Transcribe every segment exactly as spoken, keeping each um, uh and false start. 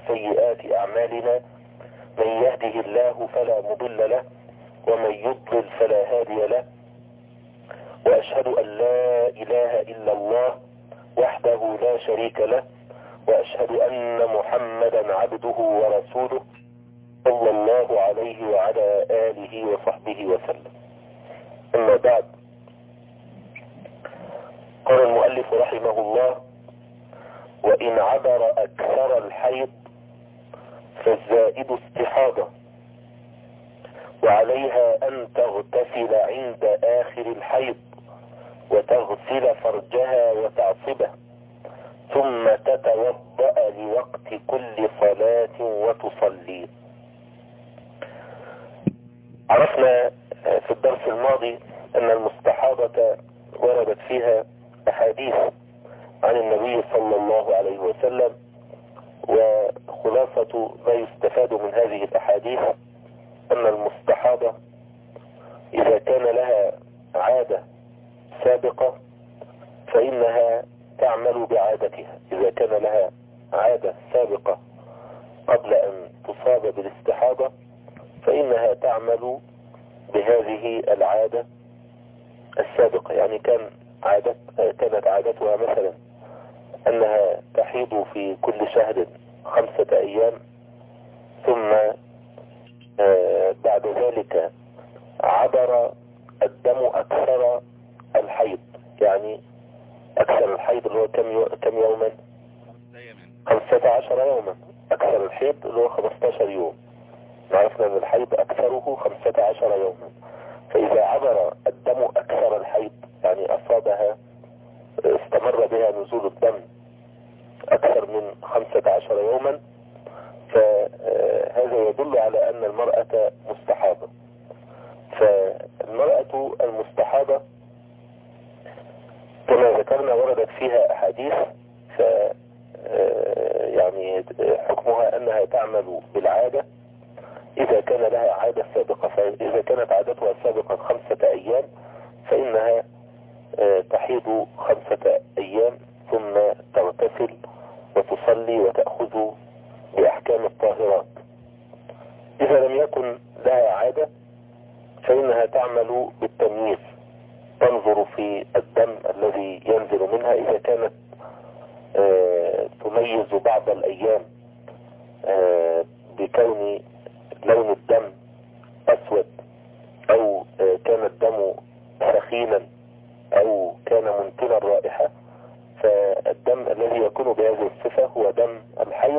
سيئات أعمالنا، من يهده الله فلا مضل له ومن يضلل فلا هادي له، وأشهد أن لا إله إلا الله وحده لا شريك له، وأشهد أن محمدا عبده ورسوله صلى الله عليه وعلى آله وصحبه وسلم. أما بعد، قال المؤلف رحمه الله: وإن عبر أكثر الحيض فالزائد استحاضة، وعليها أن تغتسل عند آخر الحيض وتغسل فرجها وتعصبه، ثم تتوضأ لوقت كل صلاة وتصلي. عرفنا في الدرس الماضي أن المستحاضة وردت فيها أحاديث عن النبي صلى الله عليه وسلم، وخلاصة ما يستفاد من هذه الأحاديث أن المستحاضة إذا كان لها عادة سابقة فإنها تعمل بعادتها. إذا كان لها عادة سابقة قبل أن تصاب بالاستحاضة فإنها تعمل بهذه العادة السابقة. يعني كان عادت كانت عادتها مثلا أنها تحيض في كل شهر خمسة أيام، ثم بعد ذلك عبر الدم أكثر الحيض، يعني أكثر الحيض اللي هو كم كم يوما؟ خمسة عشر يوما. أكثر الحيض اللي هو خمسة عشر يوم. عرفنا أن الحيض أكثره خمسة عشر يوما. فإذا عبر الدم أكثر الحيض، يعني أصابها استمر بها نزول الدم أكثر من خمسة عشر يوما، فهذا يدل على أن المرأة مستحاضة. فالمرأة المستحاضة كما ذكرنا وردت فيها أحاديث، ف يعني حكمها أنها تعمل بالعادة إذا كان لها عادة سابقة. فإذا كانت عادتها سابقا خمسة أيام فإنها تحيض خمسة أيام ثم تغتسل وتصلي وتأخذ بأحكام الطاهرات. إذا لم يكن لها عادة فإنها تعمل بالتمييز، تنظر في الدم الذي ينزل منها. إذا كانت تميز بعض الأيام بكون لون الدم أسود، أو كان الدم سخينا، أو كان منتنا الرائحة، فالدم الذي يكون بهذه الصفة هو دم الحيض،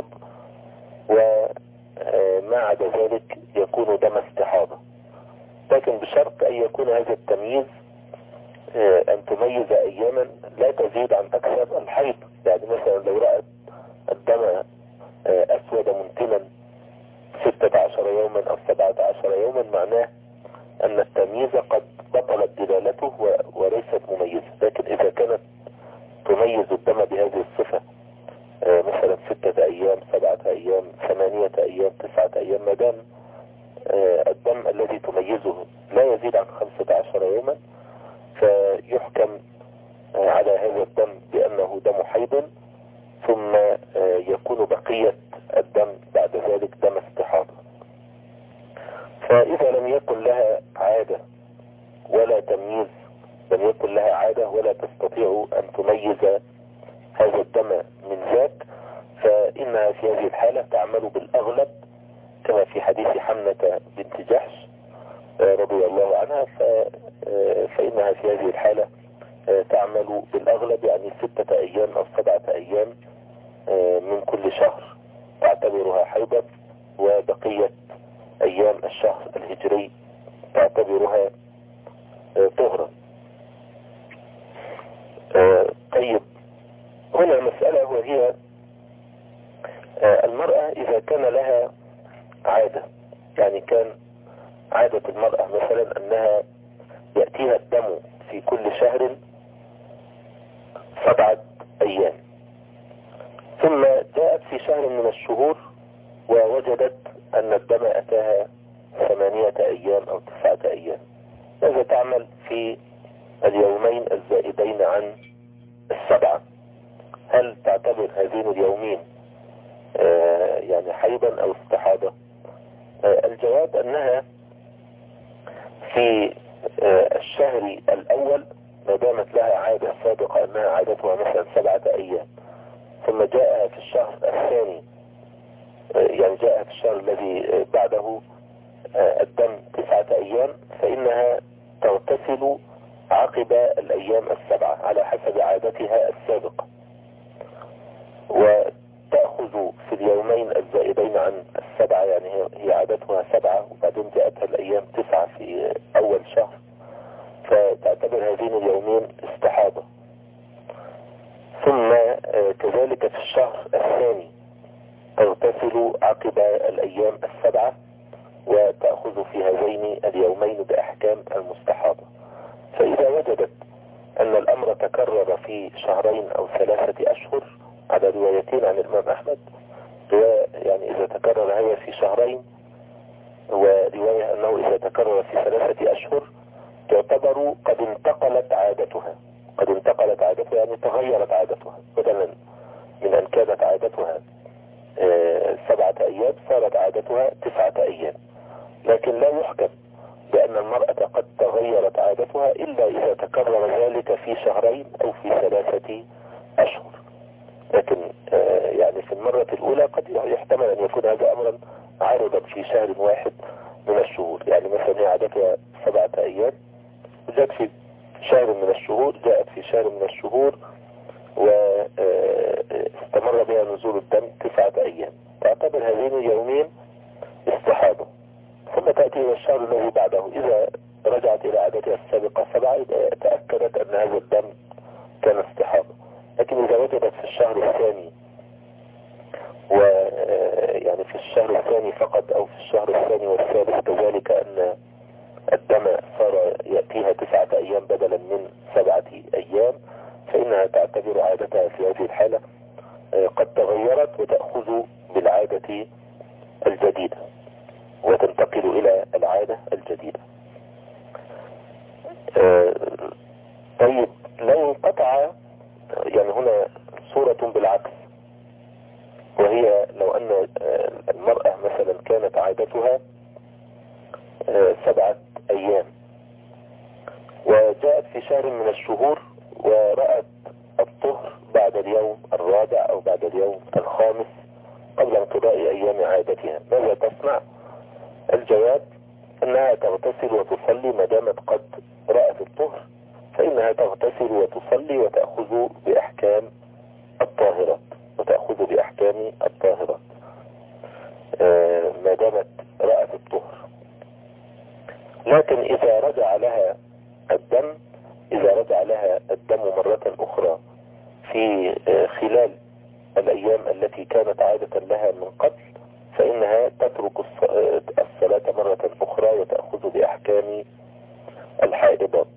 وما عدا ذلك يكون دم استحاضة. لكن بشرط أن يكون هذا التمييز أن تميز أياما لا تزيد عن أكثر الحيض. يعني مثلا لو رأت الدم أسود منتنا ستة عشر يوما أو سبعة عشر يوما، معناه أن التمييز قد بطلت دلالته وليست مميزة. لكن إذا كانت تميز الدم بهذه الصفة مثلا ستة أيام، سبعة أيام، ثمانية أيام، تسعة أيام، ما دام الدم الذي تميزه لا يزيد عن خمسة عشر يوما، فيحكم على هذا الدم بأنه دم حيض، ثم يكون بقية الدم بعد ذلك دم استحاضة. فإذا لم يكن لها عادة ولا تمييز، لم يكن لها عادة ولا تستطيع أن تميز هذا الدم من ذاك، فإنها في هذه الحالة تعمل بالأغلب كما في حديث حمنة بنت جحش رضي الله عنها. فإنها في هذه الحالة تعمل بالأغلب، يعني ستة أيام أو سبعة أيام من كل شهر تعتبرها حيضا، وبقية أيام الشهر الهجري تعتبرها طهرا. طيب، هنا مسألة وهي المرأة إذا كان لها عادة، يعني كان عادة المرأة مثلا أنها يأتيها الدم في كل شهر سبعة أيام، ثم جاءت في شهر من الشهور ووجدت أن الدم أتاها ثمانية أيام أو تسعة أيام. ماذا تعمل في اليومين الزائدين عن السبعة؟ هل تعتبر هذين اليومين آه يعني حيضا أو استحاضة؟ الجواب أنها في الشهر الأول ما دامت لها عادة سابقة أنها عادتها مثلا سبعة أيام، ثم جاءها في الشهر الثاني يعني جاءها في الشهر الذي بعده الدم تسعة أيام، فإنها تغتسل عقب الأيام السبعة على حسب عادتها السابقة، وتأخذ في اليومين الزائدين عن السبعة، يعني هي عادتها سبعة وبعدين جاءتها الأيام تسعة في أول شهر، فتعتبر هذين اليومين استحاضة. ثم كذلك في الشهر الثاني تغتسل عقب الأيام السبعة وتأخذ في هذين اليومين بأحكام المستحاضة. فإذا وجدت أن الأمر تكرر في شهرين أو ثلاثة أشهر على روايتين عن الإمام أحمد، يعني إذا تكرر هذا في شهرين، ورواية أنه إذا تكرر في ثلاثة أشهر، تعتبر قد انتقلت عادتها قد انتقلت عادتها يعني تغيرت عادتها، بدلا من أن كانت عادتها سبعة أيام صارت عادتها تسعة أيام. لكن لا يحكم بأن المرأة قد تغيرت عادتها إلا إذا تكرر ذلك في شهرين أو في ثلاثة أشهر. لكن يعني في المرة الأولى قد يحتمل أن يكون هذا أمرا عارضا في شهر واحد من الشهور، يعني مثلا هي عادتها سبعة أيام جاءت في شهر من الشهور جاءت في شهر من الشهور واستمر بها نزول الدم تسعة أيام، تعتبر هذين اليومين استحاضة. ثم تأتي إلى الشهر الذي بعده، إذا رجعت إلى عادتها السابقة سبعة تأكدت أن هذا الدم كان استحاضة. لكن إذا وجدت في الشهر الثاني ويعني في الشهر الثاني فقط أو في الشهر الثاني والثالث كذلك أن الدم صار يأتيها تسعة أيام بدلا من سبعة أيام، فإنها تعتبر عادتها في هذه الحالة قد تغيرت وتأخذ بالعادة الجديدة وتنتقل إلى العادة الجديدة. طيب لو انقطع، يعني هنا صورة بالعكس، وهي لو أن المرأة مثلا كانت عادتها سبعة أيام وجاءت في شهر من الشهور ورأت الطهر بعد اليوم الرابع أو بعد اليوم الخامس قبل انقضاء أيام عادتها، ماذا تصنع؟ الجواب أنها تغتسل وتصلي ما دامت قد رأت الطهر، فإنها تغتسل وتصلي وتأخذ بأحكام الطاهرات وتأخذ بأحكام الطاهرات ما دامت رأت الطهر. لكن إذا رجع لها الدم إذا رجع لها الدم مرة أخرى في خلال الأيام التي كانت عادة لها من قبل، فإنها تترك الصلاة مرة أخرى وتأخذ بأحكام الحائضات.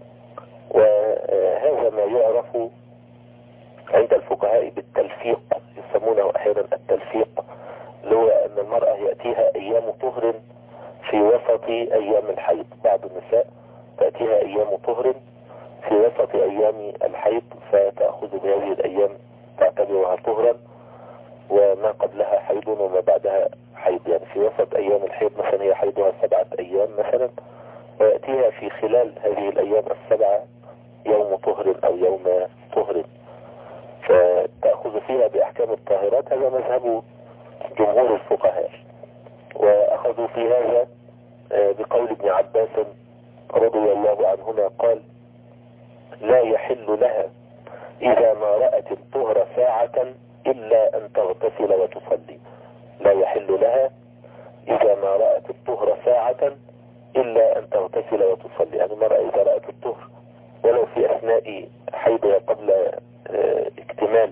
وهذا ما يعرف عند الفقهاء بالتلفيق، يسمونه أحيانا التلفيق، اللي هو أن المرأة يأتيها أيام طهر في وسط أيام الحيض. بعض النساء تأتيها أيام طهر في وسط أيام الحيض فتأخذ بهذه الأيام تعتبرها طهرا، وما قبلها حيض وما بعدها حيض، يعني في وسط أيام الحيض مثلا هي حيضها سبعة أيام مثلا، ويأتيها في خلال هذه الأيام السبعة يوم طهر أو يوم طهر، فتأخذ فيها بأحكام الطاهرات. هذا مذهب جمهور الفقهاء، وأخذوا في هذا بقول ابن عباس رضي الله عنهما قال: لا يحل لها إذا ما رأت الطهر ساعة إلا أن تغتسل وتصلي. لا يحل لها إذا ما رأت الطهر ساعة إلا أن تغتسل وتصلي، يعني المرأة إذا رأت الطهر ولو في أثناء حيضها قبل اكتمال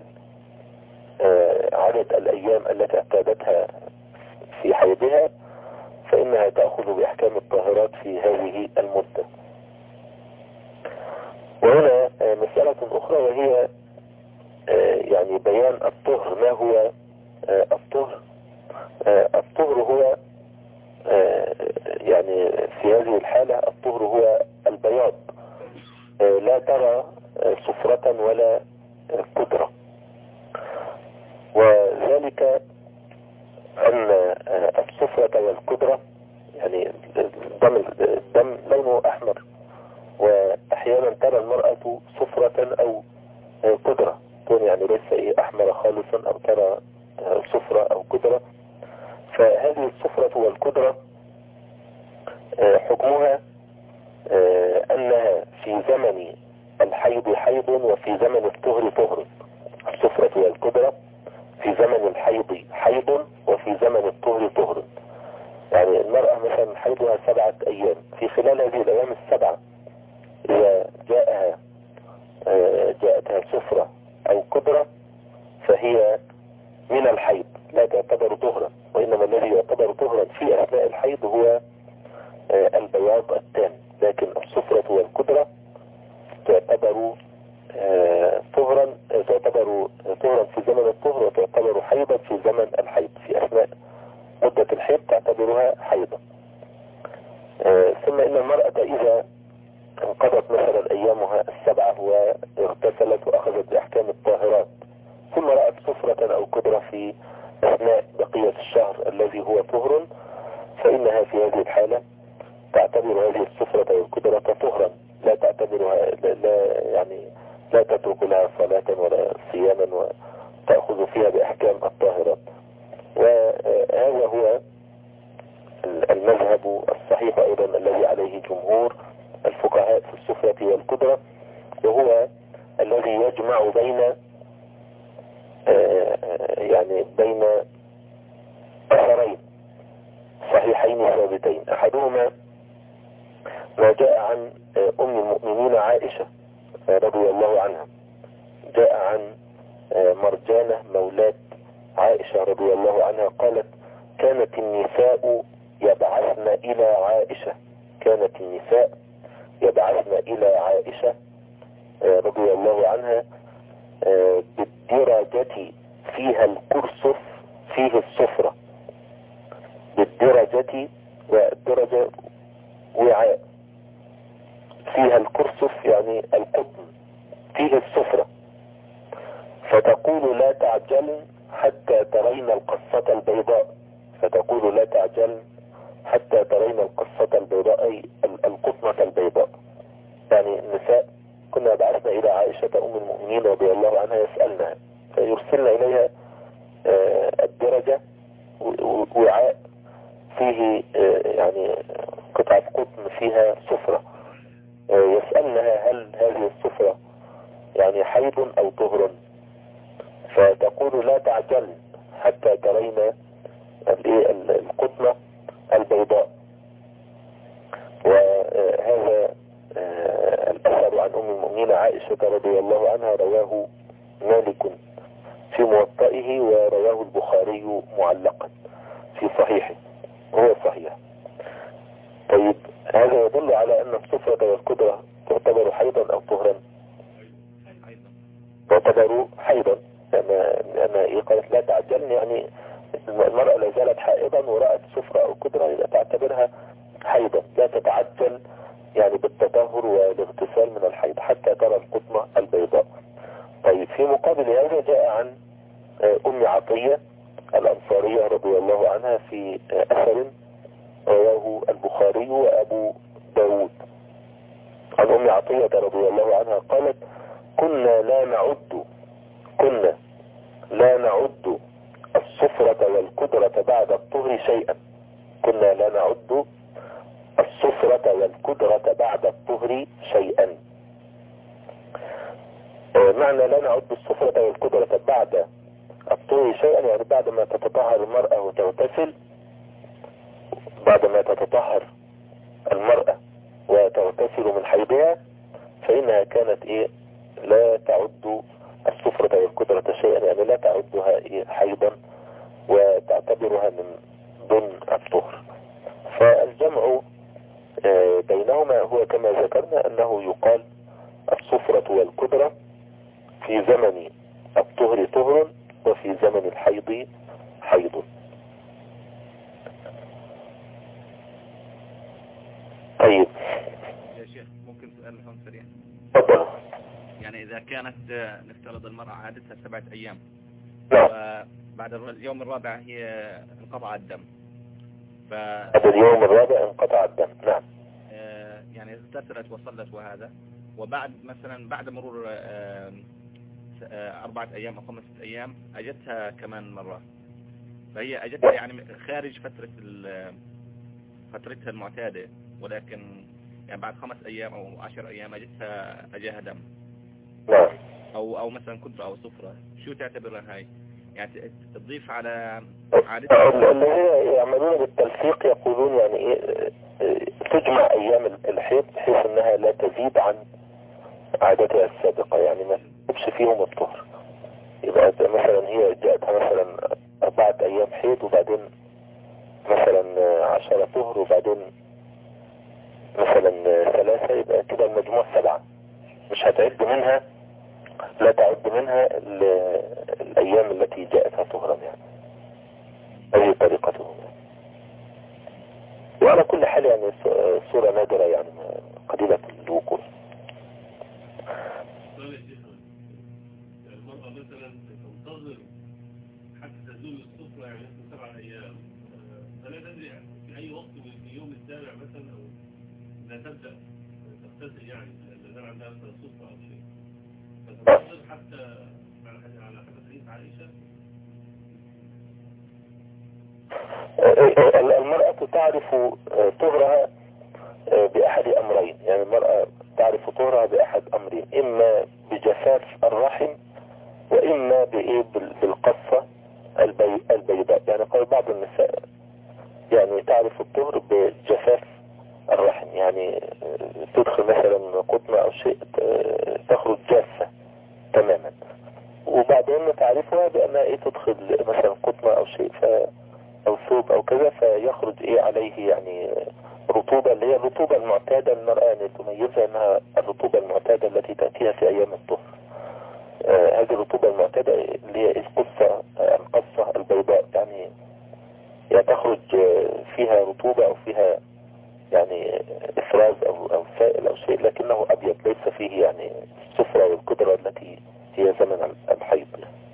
عدد الأيام التي اعتادتها في حيضها، فإنها تأخذ بأحكام الطاهرات في هذه المدة. وهنا مسألة أخرى وهي يعني بيان الطهر. ما هو الطهر؟ الطهر هو يعني في هذه الحالة الطهر هو البياض، لا ترى صفرة ولا قدرة، وذلك أن الصفرة والقدرة يعني الدم, الدم لونه أحمر، وأحيانا ترى المرأة صفرة أو قدرة، تكون يعني ليس إيه أحمر خالصا، أو ترى صفرة أو قدرة. فهذه الصفرة والقدرة حكمها أنها في زمن الحيض حيض وفي زمن الطهر طهر. الصفرة والقدرة في زمن الحيض حيض وفي زمن الطهر طهر. يعني المرأة مثلا حيضها سبعة أيام، في خلال هذه الأيام السبعة إذا جاءها جاءتها صفرة أو قدرة فهي من الحيض، لا تعتبر طهرا، وإنما الذي يعتبر طهرا في أثناء الحيض هو البياض التام، لكن الصفرة والقدرة تعتبر طهرا تعتبر طهرا في زمن الطهر، وتعتبر حيضا في زمن الحيض، في أثناء مدة الحيض تعتبرها حيضا. ثم إن المرأة إذا انقضت مثلا أيامها السبعة واغتسلت وأخذت بأحكام الطاهرات، ثم رأت صفرة أو قدرة في أثناء بقية الشهر الذي هو طهر، فإنها في هذه الحالة تعتبر هذه الصفرة والقدرة طهرا، لا تعتبرها لا يعني لا تترك لها صلاة ولا صياما، وتأخذ فيها بأحكام الطاهرات. وهذا هو المذهب الصحيح أيضا الذي عليه جمهور الفقهاء في الصفرة والقدرة، وهو الذي يجمع بين يعني بين أثرين صحيحين ثابتين. أحدهما ما جاء عن أم المؤمنين عائشة رضي الله عنها، جاء عن مرجانة مولاة عائشة رضي الله عنها قالت: كانت النساء يبعثن إلى عائشة كانت النساء يبعثن إلى عائشة رضي الله عنها بالدرجة فيها الكرسف فيه الصفرة. بالدرجة، والدرجة وعاء، فيها الكرسف يعني القطن فيه الصفرة، فتقول: لا تعجل حتى ترين القصة البيضاء فتقول لا تعجل حتى ترين القصة البيضاء، أي القطنة البيضاء. يعني النساء كنا بعثنا إلى عائشة أم المؤمنين رضي الله عنها يسألنا، فيرسلنا إليها الدرجة وعاء فيه يعني قطعة قطن فيها صفرة، يسألنها: هل هذه الصفرة يعني حيض أو طهر؟ فتقول: لا تعجل حتى ترين القطنة البيضاء. وهذا الأثر عن أم المؤمنين عائشة رضي الله عنها رواه مالك في موطئه، ورواه البخاري معلقا في صحيحه وهو صحيح. طيب، هذا يدل على أن الصفرة والقدرة تعتبر حيضا أو طهرا؟ تعتبر حيضا، لأن قالت لا تعجلن، يعني المرأة لا زالت حائضا ورأت صفرة أو قدرة إذا تعتبرها حيضا، لا تتعجل يعني بالتطهر والاغتسال من الحيض حتى ترى القطنة البيضاء. طيب، في مقابل هذا جاء عن أم عطية الأنصارية رضي الله عنها في أثر رواه البخاري وأبو داود عن أم عطية رضي الله عنها قالت: كنا لا نعد كنا لا نعد الصفرة والقدرة بعد الطهر شيئا كنا لا نعد الصفرة والقدرة بعد الطهر شيئا. معنى لا نعد الصفرة والقدرة بعد الطهر شيئا يعني بعد ما تتطهر المرأة وتغتسل، بعد ما تتطهر المرأة وتغتسل من حيضها، فإنها كانت إيه لا تعد الصفرة والقدرة شيئا، يعني لا تعدها إيه حيضا وتعتبرها من ضمن الطهر. فالجمع بينهما هو كما ذكرنا أنه يقال الصفرة والقدرة في زمن الطهر طهر وفي زمن الحيض حيض. طيب يا شيخ، ممكن سؤال هون سريع؟ تفضل. يعني إذا كانت نفترض المرأة عادتها سبعة أيام نعم. بعد اليوم الرابع هي انقطع الدم. ف بعد اليوم الرابع انقطع الدم. نعم. آه يعني اغتسلت وصلت وهذا، وبعد مثلا بعد مرور آه آه أربعة أيام أو خمسة أيام أجتها كمان مرة، فهي أجتها يعني خارج فترة فترتها المعتادة، ولكن يعني بعد خمس أيام أو عشر أيام أجتها أجاها دم. نعم. أو أو مثلا كدرة أو صفرة، شو تعتبرها هاي؟ يعني تضيف على عادتها؟ اللي هي يعملون بالتلفيق، يقولون يعني ايه تجمع ايام الحيض بحيث انها لا تزيد عن عادتها السابقة، يعني ما تبش فيهم الطهر. يبقى مثلا هي جاءتها مثلا اربعة ايام حيض وبعدين مثلا عشرة طهر وبعدين مثلا ثلاثة، يبقى كده المجموع سبعة. مش هتعد منها، لا تعد منها الايام التي جاءتها طهرا يعني. هذه طريقتهم. وعلى كل حال يعني صورة نادرة يعني قليلة الوقوع. المرأة مثلا تنتظر حتى تزول الصفرة يعني سبعة أيام، فلا تدري في أي وقت من يوم السابع مثلا أو لا تبدأ تغتسل، يعني لأن عندها صفرة أو شيء، فتنتظر حتى على حسب حديث عائشة. المرأة تعرف طهرها بأحد أمرين، يعني المرأة تعرف طهرها بأحد أمرين، إما بجفاف الرحم وإما بالقصة البيضاء. يعني قال بعض النساء يعني تعرف الطهر بجفاف الرحم، يعني تدخل مثلا قطنة أو شيء تخرج جافة تماما، وبعدين تعرفها بأنها إيه تدخل مثلا قطنة أو شيء ف أو ثوب أو كذا فيخرج إيه عليه يعني رطوبة، اللي هي الرطوبة المعتادة. المرأة يعني تميزها أنها الرطوبة المعتادة التي تأتيها في أيام الطهر. آه هذه الرطوبة المعتادة اللي هي القصة آه القصة البيضاء، يعني يعني تخرج فيها رطوبة أو فيها يعني إفراز أو أو سائل أو شيء، لكنه أبيض ليس فيه يعني الصفرة والقدرة التي هي زمن الحيض.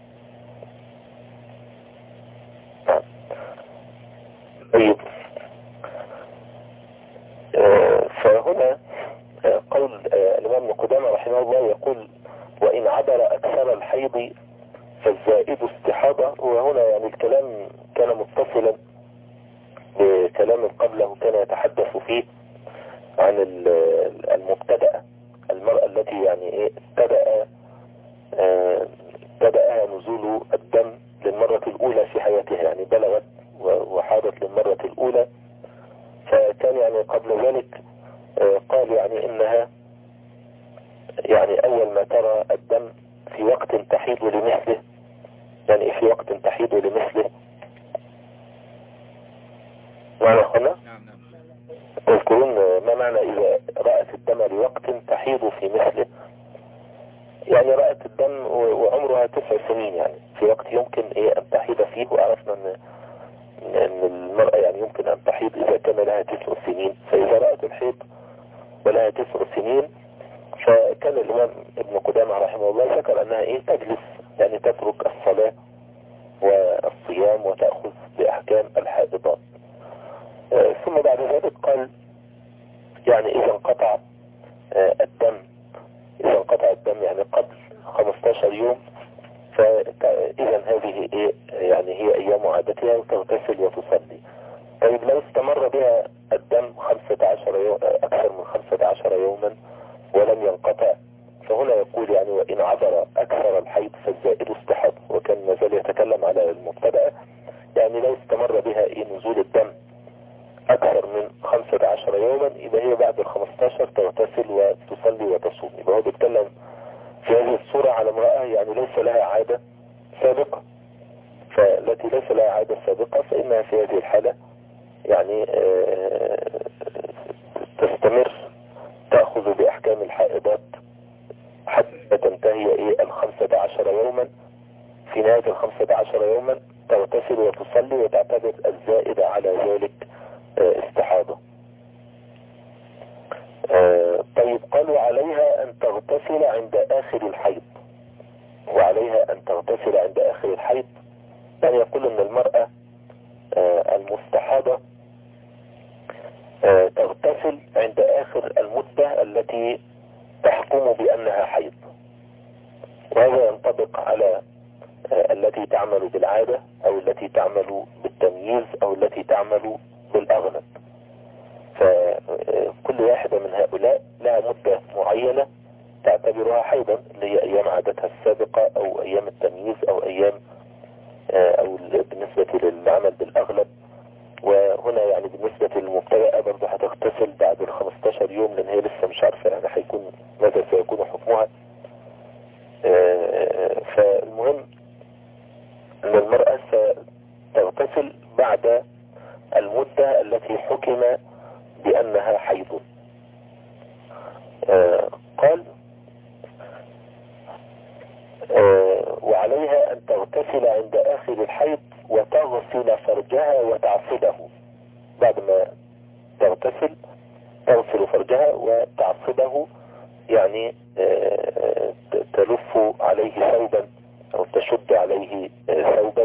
نعم. طيب. آه فهنا آه قول آه الإمام ابن قدامة رحمه الله يقول: وإن عبر أكثر الحيض فالزائد استحاضة. وهنا يعني الكلام كان متصلا بكلام قبله كان يتحدث فيه عن المبتدأ، المرأة التي يعني ايه ابتدأ آه بدأ نزول الدم للمرة الأولى في حياتها، يعني بلغت وحاضت للمرة الأولى. فكان يعني قبل ذلك آه قال يعني إنها يعني أول ما ترى الدم في وقت تحيض لمثله. يعني إيه في وقت تحيض لمثله؟ معنى أخوانا؟ تذكرون ما معنى إذا رأت الدم لوقت تحيض في مثله؟ يعني رأت الدم وعمرها تسع سنين، يعني في وقت يمكن إيه أن تحيض فيه. وعرفنا أن أن المرأة يعني يمكن أن تحيض إذا كان لها تسع سنين. فإذا رأت الحيض ولها تسع سنين، فكان الإمام ابن قدامة رحمه الله ذكر أنها إيه تجلس، يعني تترك الصلاة والصيام وتأخذ بأحكام الحائضات. آه ثم بعد ذلك قال يعني إذا انقطع آه الدم إذا انقطع الدم يعني قبل خمسة عشر يوم، فإذا هذه إيه يعني هي أيام عادتها وتغتسل وتصلي. طيب لو استمر بها الدم خمسة عشر يوم أكثر من خمسة عشر يوما ولم ينقطع، فهنا يقول يعني وإن عبر أكثر الحيض فالزائد استحاضة. وكان ما زال يتكلم على المبتدأ، يعني لو استمر بها إيه نزول الدم أكثر من خمسة عشر يوما، يبقى هي بعد الخمسة عشر تغتسل وتصلي وتصوم. يبقى هو بيتكلم في هذه الصورة على امرأة يعني ليس لها عادة سابقة، فالتي ليس لها عادة سابقة فإنها في هذه الحالة يعني تستمر تأخذ بأحكام الحائضات حتى تنتهي إيه الخمسة عشر يوما. في نهاية الخمسة عشر يوما تغتسل وتصلي وتعتبر الزائد على ذلك استحاضة. طيب قالوا عليها أن تغتسل عند آخر الحيض. وعليها أن تغتسل عند آخر الحيض يعني يقول ان المرأة المستحاضة تغتسل عند آخر المدة التي تحكم بأنها حيض، وهذا ينطبق على التي تعمل بالعادة أو التي تعمل بالتمييز أو التي تعمل بالأغلب. فكل واحدة من هؤلاء لها مدة معينة تعتبرها حيضا، اللي هي أيام عادتها السابقة أو أيام التمييز أو أيام أو بالنسبة للعمل بالأغلب. وهنا يعني بالنسبة للمبتدأة برضه هتغتسل بعد ال خمستاشر يوم، لأن هي لسه مش عارفة يعني هيكون ماذا سيكون حكمها. فالمهم أن المرأة ستغتسل بعد المدة التي حكم بأنها حيض. قال وعليها أن تغتسل عند آخر الحيض وتغسل فرجها وتعصبه. بعد ما تغتسل تغسل فرجها وتعصبه، يعني تلف عليه ثوبا أو تشد عليه ثوبا،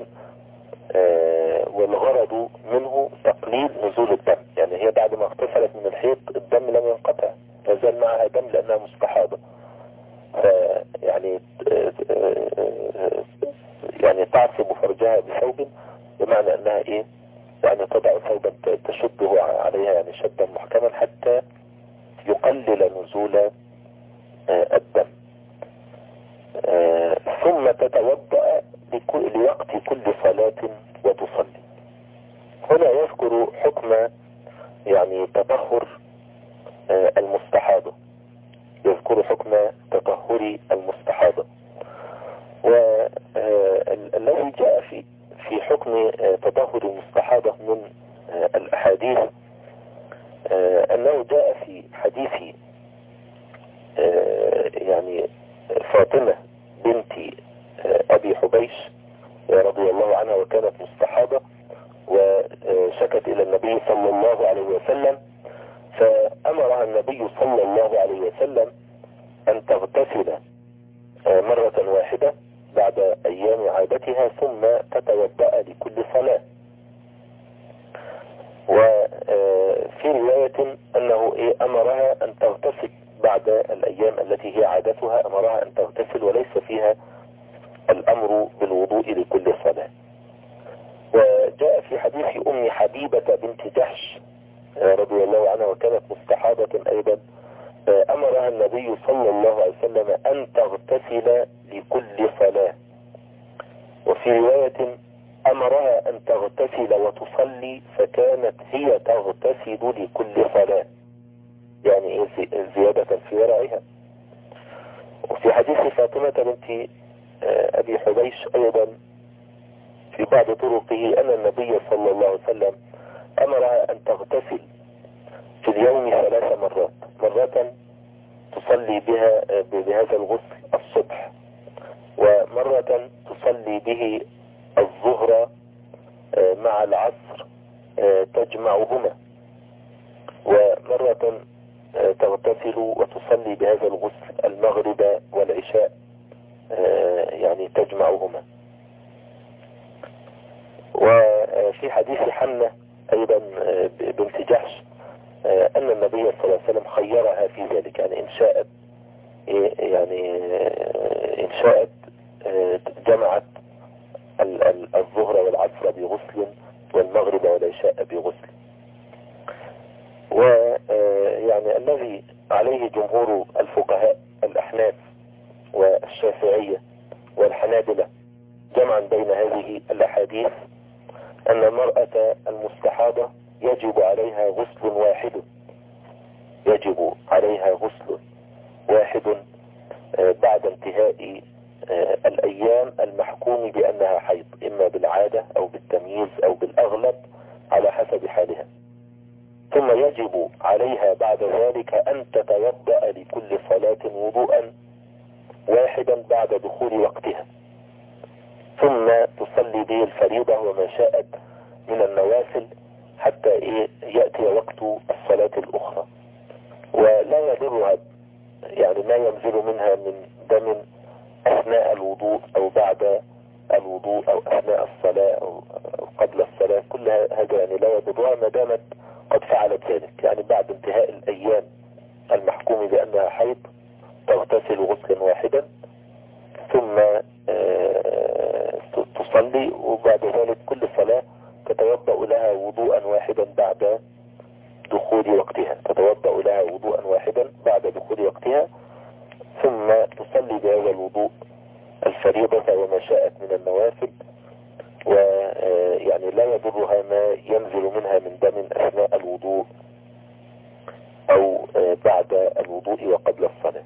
والغرض منه تقليل نزول الدم. يعني هي بعد ما اغتسلت من الحيض الدم لم ينقطع، نزل معها دم لأنها مستحاضة، فيعني يعني تعصب فرجها بثوب، بمعنى أنها إيه؟ يعني تضع ثوبا تشده عليها يعني شدا محكما حتى يقلل نزول الدم. ثم تتوضأ لوقت كل صلاة وتصلي. هنا يذكر حكم يعني تطهر المستحاضة، يذكر حكم تطهر المستحاضة. والذي جاء في في حكم تطهر المستحاضة من الأحاديث أنه جاء في حديث يعني فاطمة بنت أبي حبيش رضي الله عنها، وكانت مستحاضة وشكت إلى النبي صلى الله عليه وسلم، فأمرها النبي صلى الله عليه وسلم أن تغتسل مرة واحدة بعد أيام عادتها ثم تتوضأ لكل صلاة. وفي رواية أنه إيه أمرها أن تغتسل بعد الأيام التي هي عادتها، أمرها أن تغتسل وليس فيها الأمر بالوضوء لكل صلاة. وجاء في حديث أم حبيبة بنت جحش رضي الله عنها وكانت مستحاضة أيضا، أمرها النبي صلى الله عليه وسلم أن تغتسل لكل صلاة. وفي رواية أمرها أن تغتسل وتصلي، فكانت هي تغتسل لكل صلاة، يعني إيه زيادة في ورعها. وفي حديث فاطمة بنت أبي حبيش أيضا في بعض طرقه أن النبي صلى الله عليه وسلم أمرها أن تغتسل في اليوم ثلاث مرات، مرة تصلي بها بهذا الغسل الصبح، ومرة تصلي به الظهر مع العصر تجمعهما، ومرة تغتسل وتصلي بهذا الغسل المغرب والعشاء يعني تجمعهما. وفي حديث حنة أيضا بنت جحش أن النبي صلى الله عليه وسلم خيرها في ذلك، يعني إن شاءت يعني إن شاءت جمعت الظهر والعصر بغسل والمغرب والعشاء بغسل. ويعني الذي عليه جمهور الفقهاء الأحناف والشافعية والحنابلة جمعا بين هذه الأحاديث أن المرأة المستحاضة يجب عليها غسل واحد، يجب عليها غسل واحد بعد انتهاء الأيام المحكوم بأنها حيض، إما بالعادة أو بالتمييز أو بالأغلب على حسب حالها. ثم يجب عليها بعد ذلك أن تتوضأ لكل صلاة وضوءا واحدا بعد دخول وقتها، ثم تصلي به الفريضة وما شاءت من النوافل حتى إيه يأتي وقت الصلاة الأخرى. ولا يضرها يعني ما ينزل منها من دم أثناء الوضوء أو بعد الوضوء أو أثناء الصلاة أو قبل الصلاة، كل هذا يعني لا يضرها ما دامت قد فعلت ذلك. يعني بعد انتهاء الأيام المحكوم بأنها حيض تغتسل غسلا واحدا ثم تصلي، وبعد ذلك كل صلاة تتوضأ لها وضوءا واحدا بعد دخول وقتها تتوضأ لها وضوءا واحدا بعد دخول وقتها ثم تصلي بهذا الوضوء الفريضة وما شاءت من النوافل، ويعني لا يضرها ما ينزل منها من دم أثناء الوضوء أو بعد الوضوء وقبل الصلاة.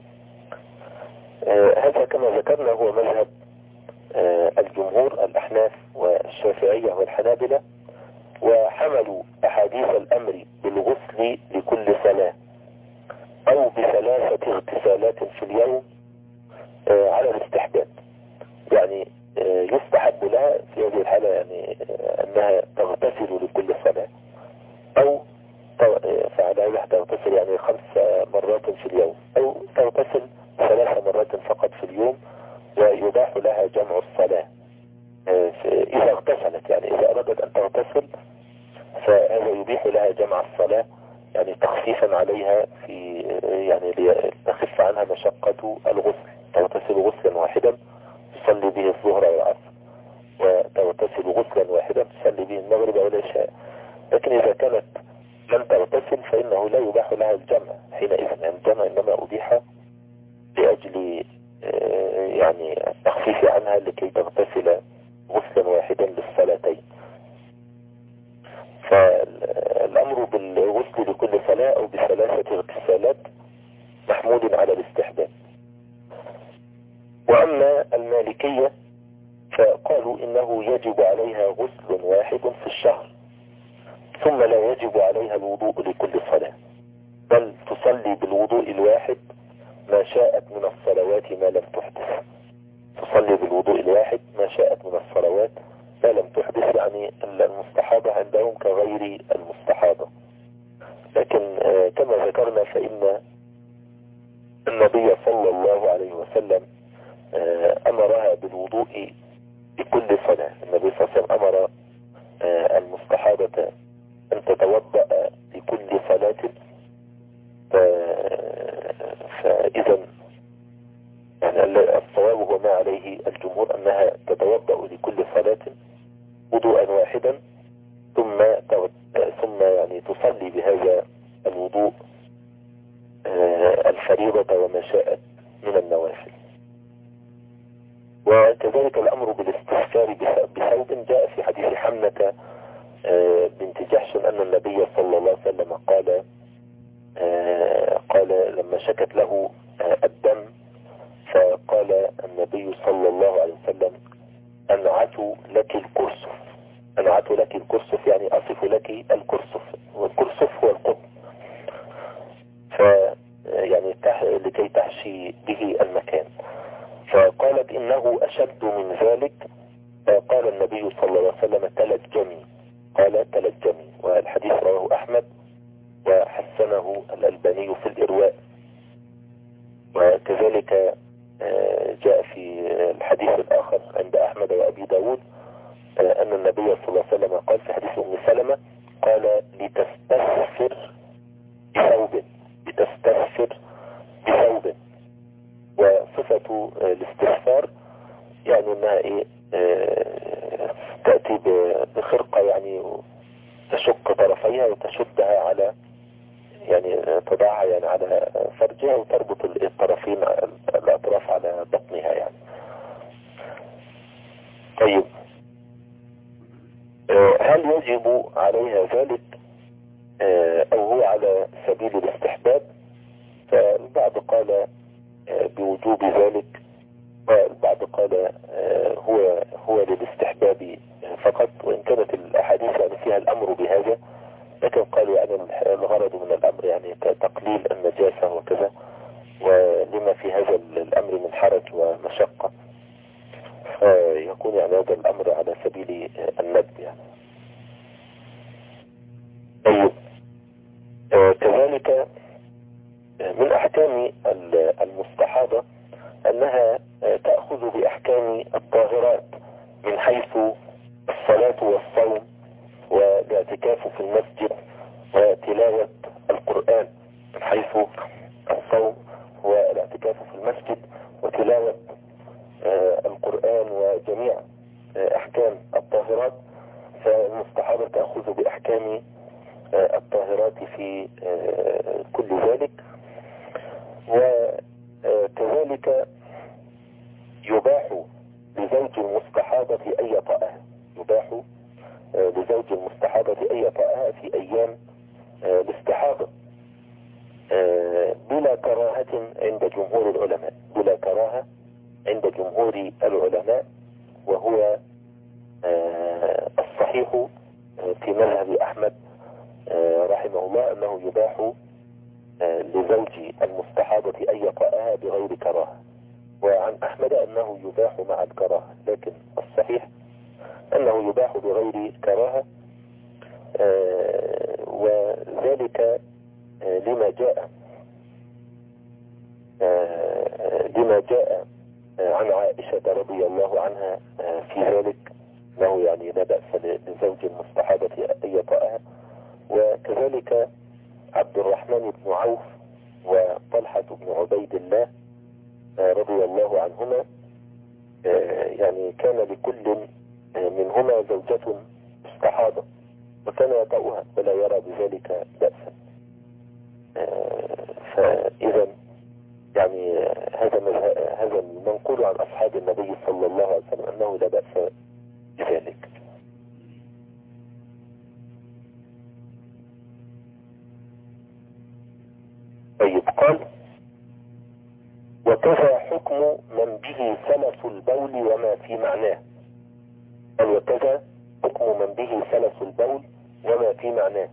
هذا كما ذكرنا هو مذهب الجمهور الأحناف والشافعية والحنابلة، وحملوا أحاديث الأمر بالغسل لكل صلاة أو بثلاثة اغتسالات في اليوم على الاستحباب. يعني يستحب لها في هذه الحالة يعني أنها تغتسل لكل صلاة، أو فعلى تغتسل يعني خمس مرات في اليوم، أو تغتسل ثلاث مرات فقط في اليوم، ويباح لها جمع الصلاة إذا اغتسلت. يعني إذا أرادت أن تغتسل فهذا يبيح لها جمع الصلاة، يعني تخفيفا عليها في يعني لتخف عنها مشقة الغسل. تغتسل غسلا واحدا تصلي به الظهر والعصر، وتغتسل غسلا واحدا تصلي به المغرب والعشاء. لكن إذا كانت لم تغتسل فإنه لا يباح لها الجمع حينئذ. يعني الجمع إنما أبيح لأجل يعني التخفيف عنها لكي تغتسل غسلا واحدا للصلاتين. فالأمر بالغسل لكل صلاة أو بثلاثة اغتسالات محمول على الاستحباب. وأما المالكية فقالوا إنه يجب عليها غسل واحد في الشهر، ثم لا يجب عليها الوضوء لكل صلاة، بل تصلي بالوضوء الواحد ما شاءت من الصلوات ما لم تحدث. تصلي بالوضوء الواحد ما شاءت من الصلوات ما لم تحدث، يعني المستحاضة عندهم كغير المستحاضة. لكن كما ذكرنا فإن النبي صلى الله عليه وسلم أمرها بالوضوء لكل صلاة. النبي صلى الله عليه وسلم أمر المستحاضة أن تتوضأ لكل صلاة، فإذا يعني الصواب هو ما عليه الجمهور أنها تتوضأ لكل صلاة وضوءا واحدا، ثم ثم يعني تصلي بهذا الوضوء الفريضة وما شاءت من النوافل. وكذلك الأمر بالاستغفار بثوب جاء في حديث حمنة بنت جحش أن النبي صلى الله عليه وسلم قال قال لما شكت له الدم، فقال النبي صلى الله عليه وسلم أنعت لك الكرسف. أنعت لك الكرسف يعني أصف لك الكرسف، والكرسف هو القطن، ف يعني لكي تحشي به المكان. فقالت إنه أشد من ذلك، فقال النبي صلى الله عليه وسلم تلجمي، قال تلجمي. والحديث رواه أحمد وحسنه الألباني في الإرواء. وكذلك جاء في الحديث الآخر عند أحمد وأبي داود أن النبي صلى الله عليه وسلم قال في حديث أم سلمة قال لتستغفر بثوب، لتستغفر بثوب. وصفة الاستغفار يعني انها ايه تأتي بخرقة يعني تشق طرفيها وتشدها على يعني تضعها يعني على فرجها وتربط الطرفين الأطراف على بطنها يعني. طيب هل يجب عليها ذلك أو هو على سبيل الاستحباب؟ فالبعض قال بوجوب ذلك، والبعض قال هو هو للاستحباب فقط، وإن كانت الأحاديث يعني فيها الأمر بهذا، لكن قالوا يعني الغرض من الأمر يعني تقليل النجاسة وكذا، ولما في هذا الأمر من حرج ومشقة فيكون يعني هذا الأمر على سبيل الندب يعني. طيب كذلك من أحكام المستحاضة أنها تأخذ بأحكام الطاهرات، الصوم والاعتكاف في المسجد وتلاوة القرآن، من حيث الصوم والاعتكاف في المسجد وتلاوة القرآن وجميع أحكام الطاهرات، فالمستحاضة تأخذ بأحكام الطاهرات في كل ذلك. وكذلك يباح لزوج المستحاضة أن يطأها، يباح لزوج المستحاضة أن يطأها في أيام الاستحاضة بلا كراهة عند جمهور العلماء، بلا كراهة عند جمهور العلماء، وهو الصحيح في مذهب أحمد رحمه الله أنه يباح لزوج المستحاضة أن يطأها بغير كراهة، وعن أحمد أنه يباح مع الكراهة، لكن الصحيح أنه يباح بغير كراهة، وذلك لما جاء لما جاء عن عائشة رضي الله عنها في ذلك، أنه يعني لا بأس لزوج المستحاضة أن يطأها. وكذلك عبد الرحمن بن عوف وطلحة بن عبيد الله رضي الله عنهما، يعني كان لكل منهما زوجة مستحاضة وكان يطأها ولا يرى بذلك بأسا. فإذا يعني هذا هذا المنقول عن أصحاب النبي صلى الله عليه وسلم أنه لا بأس بذلك. طيب، قال: وكذا حكم من به سلس البول وما في معناه. قال: وكذا حكم من به سلس البول وما في معناه.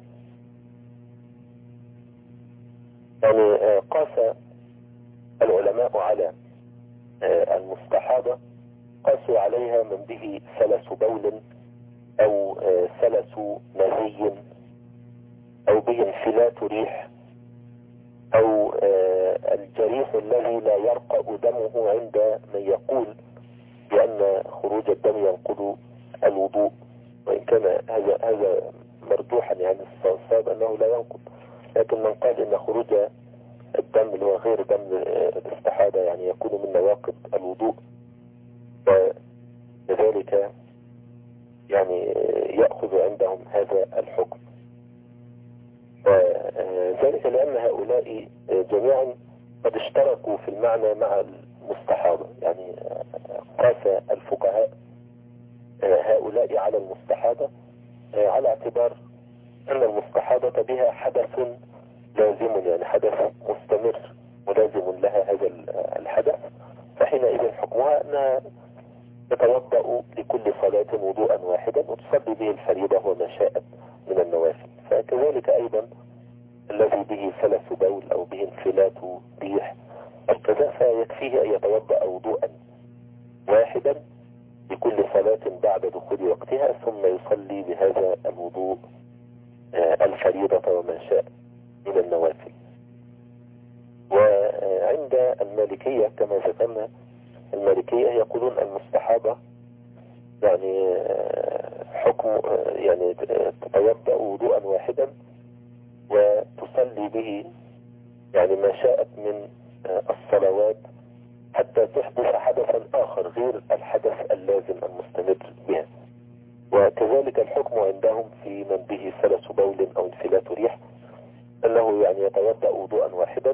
يعني قاس العلماء على المستحاضة، قاسوا عليها من به سلس بول أو سلس مزي أو به انفلات ريح أو الجريح الذي لا يرقأ دمه عند من يقول بأن خروج الدم ينقض الوضوء، وإن كان هذا هذا مرجوحا، يعني الصواب أنه لا ينقض، لكن من قال إن خروج الدم اللي هو غير دم الاستحاضة يعني يكون من نواقض الوضوء، فلذلك يعني يأخذ عندهم هذا الحكم. وذلك لأن هؤلاء جميعا قد اشتركوا في المعنى مع المستحاضة، يعني قاس الفقهاء هؤلاء على المستحاضة على اعتبار أن المستحاضة بها حدث لازم، يعني حدث مستمر ولازم لها هذا الحدث، فحينئذ حكمها أنها تتوضأ لكل صلاة وضوءا واحدا وتصلي به الفريضة وما شاءت من النوافل. فكذلك أيضا الذي به سلس بول أو به انفلات ريح أو كذا فيكفيه أن يتوضأ وضوءا واحدا لكل صلاة بعد دخول وقتها، ثم يصلي بهذا الوضوء الفريضة وما شاء من النوافل. وعند المالكية كما ذكرنا، المالكية يقولون المستحاضة يعني حكم يعني تتوضأ وضوءا واحدا وتصلي به يعني ما شاءت من الصلوات حتى تحدث حدثا آخر غير الحدث اللازم المستمر بها. وكذلك الحكم عندهم في من به سلس بول أو انفلات ريح أنه يعني يتوضأ وضوءا واحدا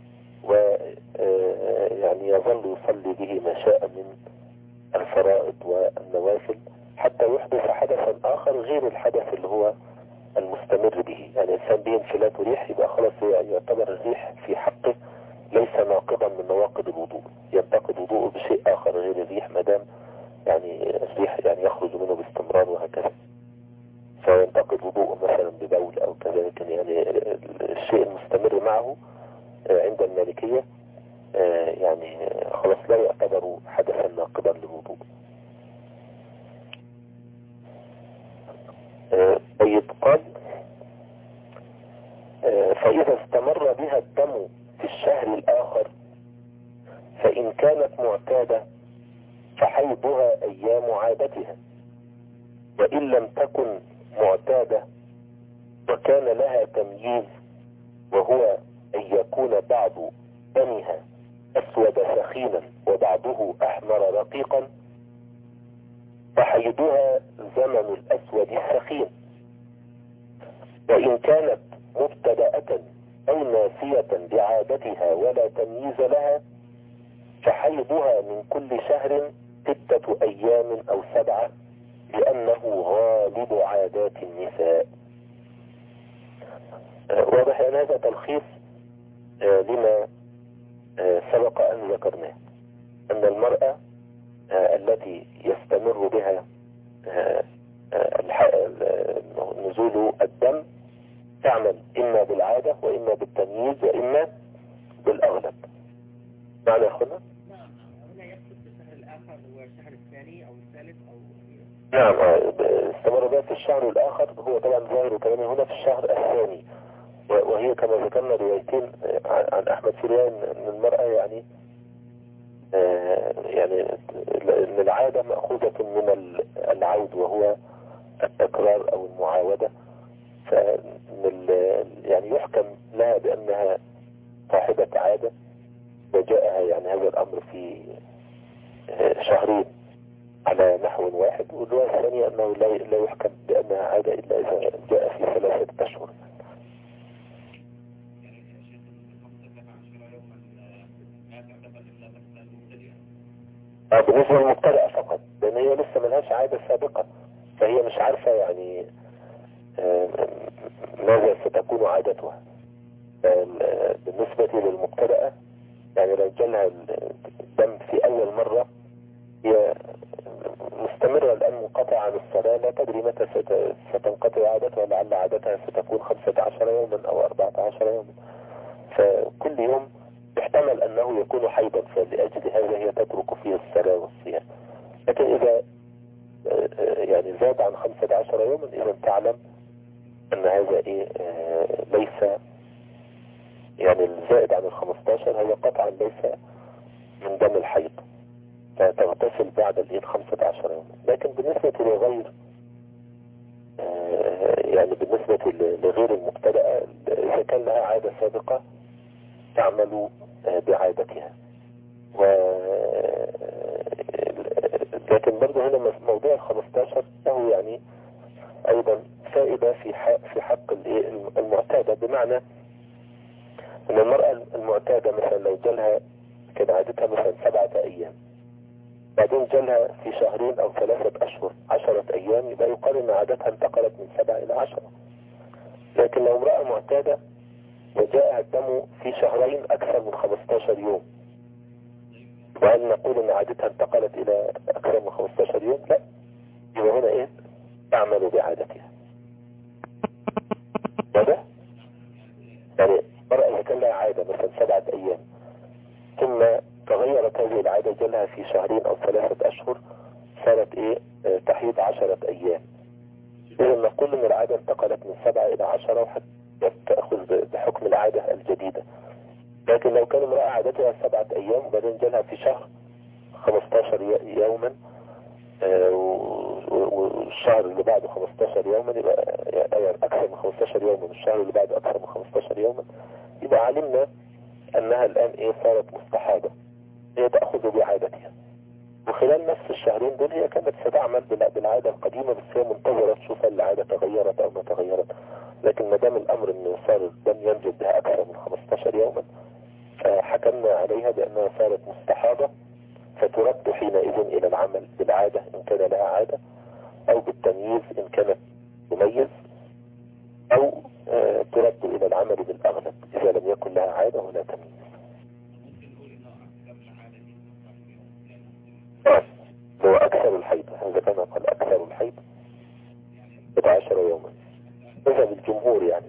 ويعني يظل يصلي به ما شاء من الفرائض والنوافل حتى يحدث حدثا آخر غير الحدث اللي هو المستمر به. يعني الإنسان به انفلات ريح يبقى خلاص يعتبر الريح في حقه ليس ناقضا من نواقض الوضوء، ينتقد وضوءه بشيء آخر غير الريح ما دام يعني الريح يعني يخرج منه باستمرار وهكذا، فينتقد وضوءه مثلا ببول أو كذا، لكن يعني الشيء المستمر معه عند المالكية يعني خلاص لا يعتبر حدثا ناقضا للوضوء. طيب، قال: فإذا استمر بها الدم في الشهر الآخر فإن كانت معتادة فحيضها أيام عادتها. وإن لم تكن معتادة وكان لها تمييز، وهو أن يكون بعض دمها أسود سخينا وبعضه أحمر رقيقا، فحيضها زمن الأسود السخين. وإن كانت مبتدأة أو ناسية بعادتها ولا تمييز لها، فحيضها من كل شهر ستة أيام أو سبعة، لأنه غالب عادات النساء. واضح أن هذا تلخيص لما سبق أن ذكرناه، أن المرأة التي يستمر بها نزول الدم تعمل إما بالعادة وإما بالتمييز وإما بالأغلب. معنى أخونا؟ نعم. هنا يقصد بالشهر الآخر هو الشهر الثاني أو الثالث أو نعم. استمر بها في الشهر الآخر، هو طبعا ظاهر كلامه هنا في الشهر الثاني، وهي كما ذكرنا روايتين عن أحمد في رواية أن المرأة يعني يعني أن العادة مأخوذة من العود وهو التكرار أو المعاودة، يعني يحكم لها بأنها صاحبة عادة، وجاءها يعني هذا الأمر في شهرين على نحو واحد. والرواية الثانية أنه لا يحكم بأنها عادة إلا إذا جاء في ثلاثة أشهر. بالنسبة للمبتدئة فقط، لأن هي لسه ملهاش عادة سابقة، فهي مش عارفة يعني ماذا ستكون عادتها. بالنسبة للمبتدئة يعني لو جالها الدم في أول مرة، هي مستمرة الآن منقطعة عن الصلاة، لا تدري متى ستنقطع عادتها، لعل عادتها ستكون خمسة عشر يوما أو أربعة عشر يوما، فكل يوم يحتمل أنه يكون حيضا، فلأجل هذا هي تترك فيه الصلاة والصيام. لكن إذا يعني زاد عن خمسة عشر يوما، إذا تعلم أن هذا إيه ليس يعني الزائد عن الخمستاشر هذا قطعا ليس من دم الحيض، فتغتسل بعد الإيد خمسة عشر يوما. لكن بالنسبة لغير يعني بالنسبة لغير المبتدأة، إذا كان لها عادة سابقة تعمل بعادتها. و لكن برضه هنا موضوع الخمستاشر له يعني أيضا فائدة في حق في حق المعتادة، بمعنى أن المرأة المعتادة مثلا لو جالها كان عادتها مثلا سبعة أيام، بعدين جالها في شهرين أو ثلاثة أشهر عشرة أيام، يبقى يقال أن عادتها انتقلت من سبعة إلى عشرة. لكن لو امرأة معتادة وجاءها الدم في شهرين أكثر من خمستاشر يوم، وهل نقول أن عادتها انتقلت إلى أكثر من خمستاشر يوم؟ لا، يبقى هنا إيه؟ تعمل بعادتها. هذا يعني مرأة إذا كان لها عادة مثلا سبعة أيام، ثم تغيرت هذه العادة جالها في شهرين أو ثلاثة أشهر، صارت إيه؟ تحيض عشرة أيام، إذا نقول أن العادة انتقلت من سبعة إلى عشرة وحتى تأخذ بحكم العادة الجديدة. لكن لو كان امرأة عادتها سبعة أيام وبعدين جالها في شهر خمستاشر يوما، والشهر اللي بعده خمستاشر يوما، يبقى يعني أكثر من خمستاشر يوما، الشهر اللي بعده أكثر من خمستاشر يوما، يبقى علمنا أنها الآن إيه؟ صارت مستحاضة، هي تأخذ بعادتها. وخلال نفس الشهرين دول هي كانت ستعمل بالعادة القديمة، بس هي منتظرة تشوف العادة تغيرت أو ما تغيرت. لكن ما دام الأمر أنه صار الدم ينجب بها أكثر من خمستاشر يوما، فحكمنا عليها بأنها صارت مستحاضة، فترد حينئذ إلى العمل بالعادة إن كان لها عادة، أو بالتمييز إن كانت تميز، أو ترد إلى العمل بالأغلب إذا لم يكن لها عادة ولا تمييز. هو أكثر الحيض، هذا كما قال أكثر الحيض ستة عشر يوما، هذا بالجمهور يعني.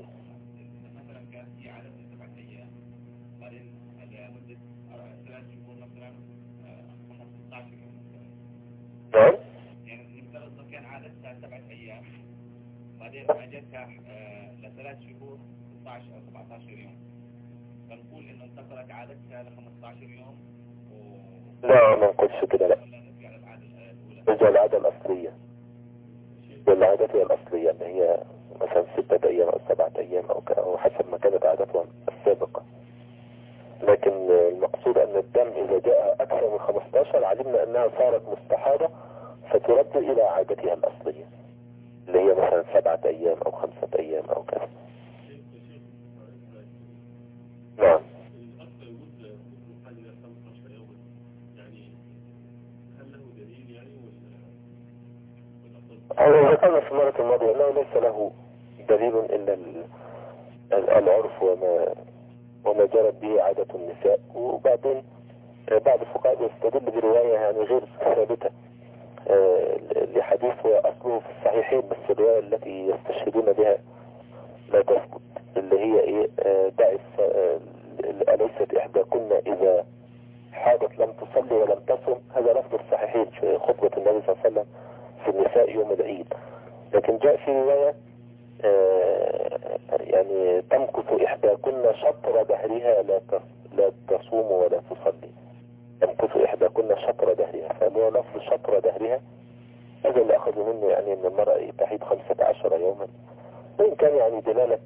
نعم؟ يعني نفترض انه كان عادتها سبعة ايام، بعدين اجتها لثلاث شهور ستة عشر او سبعة عشر يوم، فنقول انه انتقلت عادتها ل خمسة عشر يوم و... لا ما نقولش كده، لا، نرجع العادة الأصلية. والعادات هي الأصلية اللي هي مثلا ستة أيام أو سبعة أيام أو, أو حسب ما كانت عادتهم السابقة. لكن المقصود أن الدم إذا جاء أكثر من خمستاشر علمنا أنها صارت مستحاضة فترد إلى عادتها الأصلية اللي هي مثلا سبعة أيام أو خمسة أيام أو كذا. نعم. أنا ذكرنا في المرة الماضية أنه ليس له دليل إلا العرف وما وما جرت به عادة النساء. وبعدين بعض الفقهاء يستدل برواية يعني غير ثابتة لحديث هو أصله في الصحيحين، بس الرواية التي يستشهدون بها لا تثبت، اللي هي إيه دعي أليست إحداكن إذا حاضت لم تصلي ولم تصم. هذا لفظ الصحيحين في خطبة النبي صلى الله عليه وسلم في النساء يوم العيد. لكن جاء في رواية يعني تمكث إحداكن شطر دهرها لا لا تصوم ولا تصلي. تمكث إحداكن شطر دهرها، فهو لفظ شطر دهرها هذا اللي أخذوا منه يعني أن المرأة تحيض خمسة عشر يوما. وإن كان يعني دلالة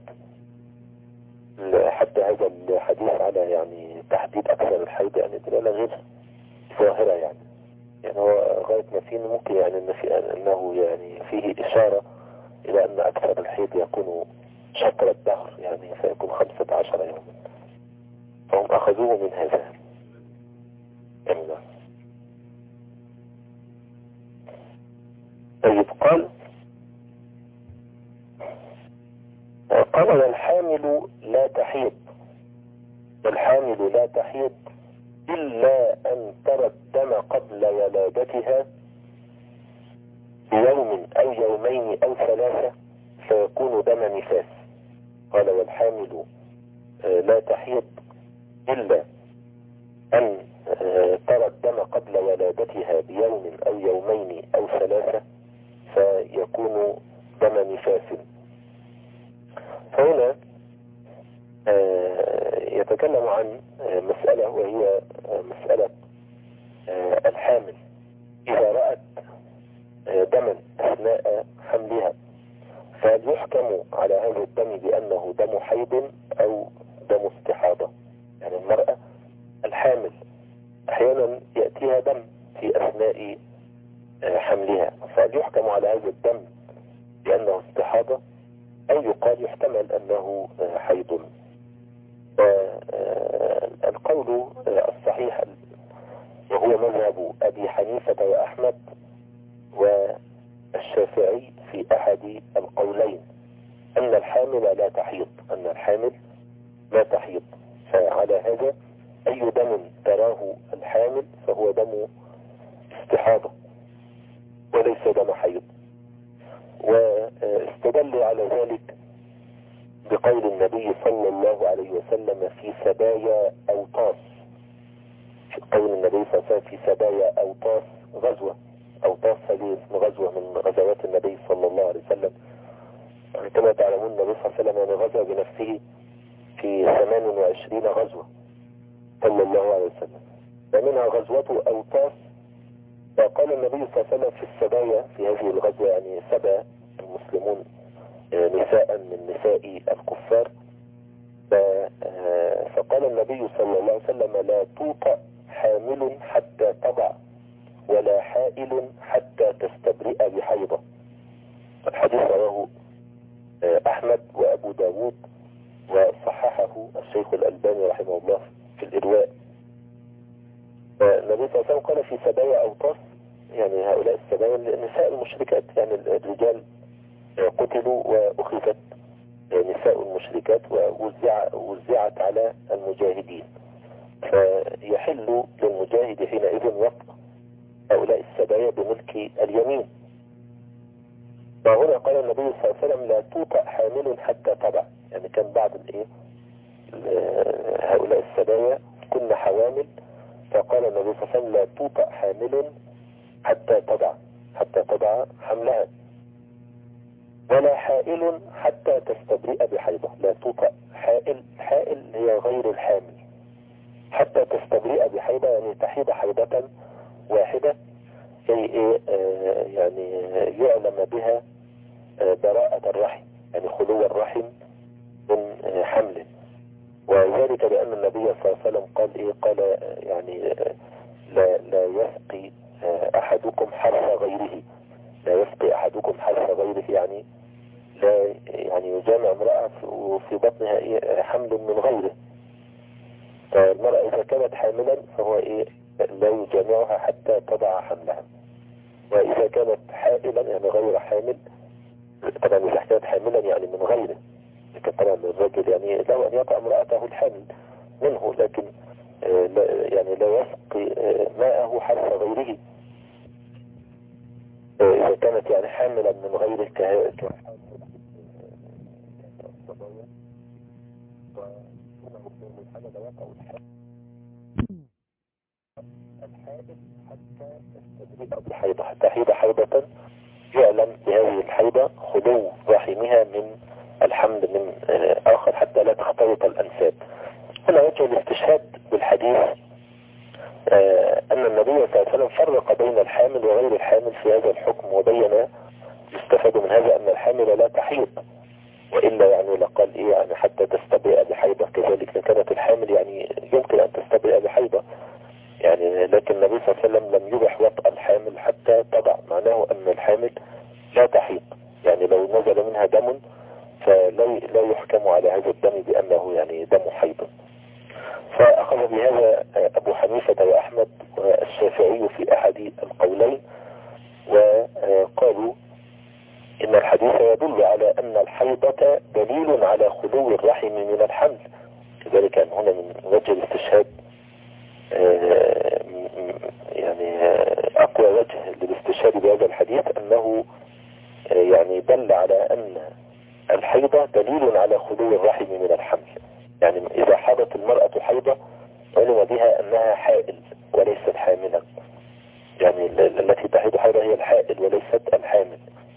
حتى هذا الحديث على يعني تحديد أكثر الحيض يعني دلالة غير ظاهرة يعني يعني هو غاية ما فيه ممكن يعني إن في أنه يعني فيه إشارة إلى أن أكثر الحيض يكون شطر الدهر يعني فيكون خمسة عشر يوما، فهم أخذوه من هذا. أمنا. طيب قال قال والحامل لا تحيض والحامل لا تحيض إلا أن ترى الدم قبل ولادتها بيوم أو يومين أو ثلاثة فيكون دم نفاس. قال والحامل لا تحيض إلا أن ترى الدم قبل ولادتها بيوم أو يومين أو ثلاثة فيكون دم نفاس. فهنا يتكلم عن مسألة وهي مسألة الحامل إذا رأت دما أثناء حملها فهل يحكم على هذا الدم بأنه دم حيض أو دم استحاضة؟ يعني المرأة الحامل أحيانا يأتيها دم في أثناء حملها، فهل يحكم على هذا الدم بأنه استحاضة أو يقال يحتمل أنه حيض؟ القول الصحيح وهو مذهب أبي حنيفة وأحمد والشافعي في أحد القولين أن الحامل لا تحيض أن الحامل لا تحيض فعلى هذا أي دم تراه الحامل فهو دم استحاضة وليس دم حيض. واستدل على ذلك بقول النبي صلى الله عليه وسلم في سبايا أوطاس، في قول النبي صلى الله عليه وسلم في سبايا أوطاس غزوة. أوطاس هذه اسم غزوة من غزوات النبي صلى الله عليه وسلم. كما تعلمون النبي صلى الله عليه وسلم يعني غزا بنفسه في ثمان وعشرين غزوة صلى الله عليه وسلم، ومنها غزوة أوطاس. فقال النبي صلى الله عليه وسلم في السبايا في هذه الغزوة يعني سبى المسلمون نساء من نساء الكفار، فقال النبي صلى الله عليه وسلم لا توطأ حامل حتى تضع ولا حائل حتى تستبرئ بحيضة. الحديث رواه أحمد وأبو داود وصححه الشيخ الألباني رحمه الله في الإرواء. النبي صلى الله عليه وسلم قال في سبايا أوطاس يعني هؤلاء السبايا نساء المشركات، يعني الرجال قتلوا وأخذت نساء المشركات ووزعت على المجاهدين، فيحل للمجاهد حينئذ وطأ هؤلاء السبايا بملك اليمين. وهنا قال النبي صلى الله عليه وسلم لا توطأ حامل حتى تضع، يعني كان بعض الايه هؤلاء السبايا كن حوامل، فقال النبي صلى الله عليه وسلم لا توطأ حامل حتى تضع حتى تضع حملها، ولا حائل حتى تستبرئ بحيضة. لا توطأ حائل، حائل هي غير الحامل، حتى تستبرئ بحيضة يعني تحيض حيضة واحدة كي ايه آه يعني يعلم بها براءة الرحم، يعني خلو الرحم من حمل. وذلك لأن النبي صلى الله عليه وسلم قال إيه؟ قال يعني لا, لا يسقي أحدكم حرث غيره، لا يسقي أحدكم حرث غيره، يعني لا يعني يجامع امرأة وفي بطنها إيه؟ حمل من غيره. فالمرأة إذا كانت حاملا فهو إيه؟ لا يجامعها حتى تضع حملها. وإذا كانت حائلا يعني غير حامل، طبعا إذا كانت حاملا يعني من غيره، لكن طبعا الرجل يعني له أن يقع امرأته الحامل منه، لكن يعني لا يسقي ماءه حرث غيره. إذا كانت يعني حاملا من غيره كحامل الصبايا، فهنا من الحمل يقع الحامل حتى تستدرك الحيضة، حتى تحيض حيضة يعلم بهذه الحيضة خلو رحمها من الحمل من آخر حتى لا تختلط الأنساب. هنا وجه الاستشهاد بالحديث أن النبي صلى الله عليه وسلم فرق بين الحامل وغير الحامل في هذا الحكم، وبين يستفاد من هذا أن الحامل لا تحيض، وإلا يعني لقال إيه يعني حتى تستبرئ بحيضة، كذلك إن كانت الحامل يعني يمكن أن تستبرئ بحيضة يعني، لكن النبي صلى الله عليه وسلم لم يبح وطأ الحامل حتى تضع، معناه أن الحامل لا تحيض، يعني لو نزل منها دم فلا لا يحكم على هذا الدم بأنه يعني دم حيض. فأخذ بهذا أبو حنيفة وأحمد والشافعي في أحد القولين، وقالوا إن الحديث يدل على أن الحيضة دليل على خلو الرحم من الحمل، كذلك أن هنا من وجه الاستشهاد يعني أقوى وجه للاستشهاد بهذا الحديث أنه يعني دل على أن الحيضة دليل على خلو الرحم من الحمل، يعني إذا حاضت المرأة حيضة علم بها أنها حائل وليست حاملا، يعني التي تحيض حيضة هي الحائل وليست الحامل.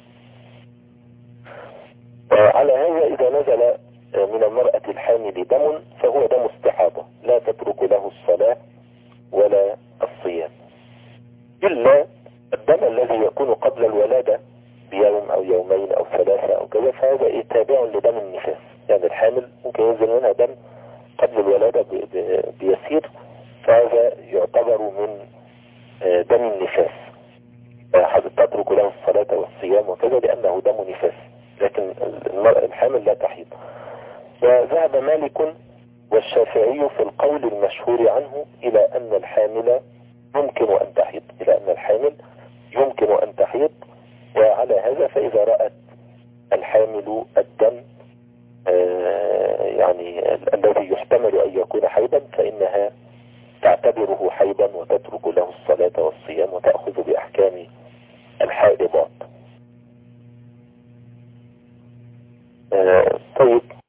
على هذا إذا نزل من المرأة الحامل دم فهو دم استحاضة، لا تترك له الصلاة ولا الصيام، إلا الدم الذي يكون قبل الولادة بيوم أو يومين أو ثلاثة أو كذا، فهذا تابع لدم النفاس، يعني الحامل ممكن ينزل منها دم قبل الولادة بيسير، فهذا يعتبر من دم النفاس، تترك له الصلاة والصيام وكذا لأنه دم نفاس، لكن المرأة الحامل لا تحيض. وذهب مالك والشافعي في القول المشهور عنه إلى أن الحامل يمكن أن تحيض، إلى أن الحامل يمكن أن تحيض. وعلى هذا فإذا رأت الحامل الدم آه يعني الذي يحتمل أن يكون حيضا فإنها تعتبره حيضا وتترك له الصلاة والصيام وتأخذ بأحكام الحائضات. آه طيب،